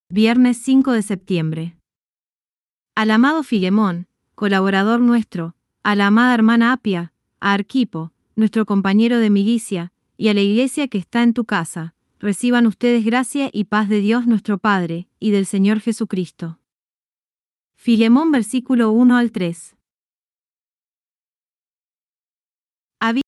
Viernes 5 de septiembre. Al amado Filemón, colaborador nuestro, a la amada hermana Apia, a Arquipo, nuestro compañero de milicia, y a la iglesia que está en tu casa, reciban ustedes gracia y paz de Dios nuestro Padre, y del Señor Jesucristo. Filemón versículo 1 al 3. Había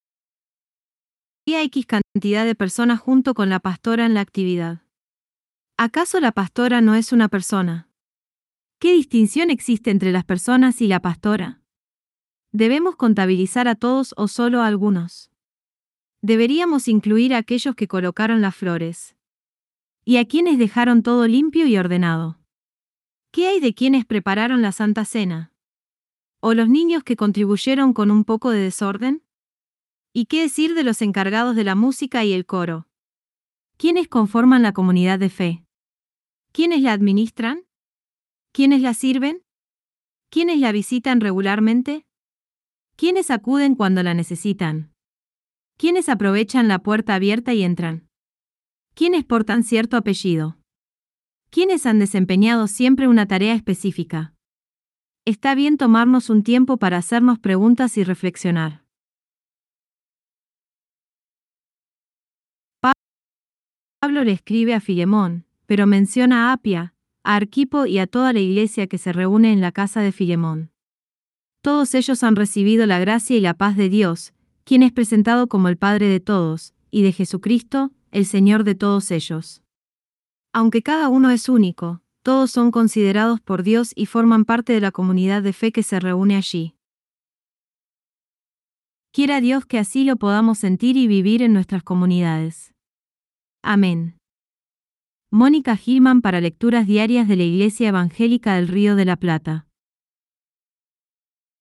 X cantidad de personas junto con la pastora en la actividad. ¿Acaso la pastora no es una persona? ¿Qué distinción existe entre las personas y la pastora? ¿Debemos contabilizar a todos o solo a algunos? Deberíamos incluir a aquellos que colocaron las flores. ¿Y a quienes dejaron todo limpio y ordenado? ¿Qué hay de quienes prepararon la Santa Cena? ¿O los niños que contribuyeron con un poco de desorden? ¿Y qué decir de los encargados de la música y el coro? ¿Quiénes conforman la comunidad de fe? ¿Quiénes la administran? ¿Quiénes la sirven? ¿Quiénes la visitan regularmente? ¿Quiénes acuden cuando la necesitan? ¿Quiénes aprovechan la puerta abierta y entran? ¿Quiénes portan cierto apellido? ¿Quiénes han desempeñado siempre una tarea específica? Está bien tomarnos un tiempo para hacernos preguntas y reflexionar. Pablo le escribe a Filemón, pero menciona a Apia, a Arquipo y a toda la iglesia que se reúne en la casa de Filemón. Todos ellos han recibido la gracia y la paz de Dios, quien es presentado como el Padre de todos, y de Jesucristo, el Señor de todos ellos. Aunque cada uno es único, todos son considerados por Dios y forman parte de la comunidad de fe que se reúne allí. Quiera Dios que así lo podamos sentir y vivir en nuestras comunidades. Amén. Mónica Gilman para Lecturas Diarias de la Iglesia Evangélica del Río de la Plata.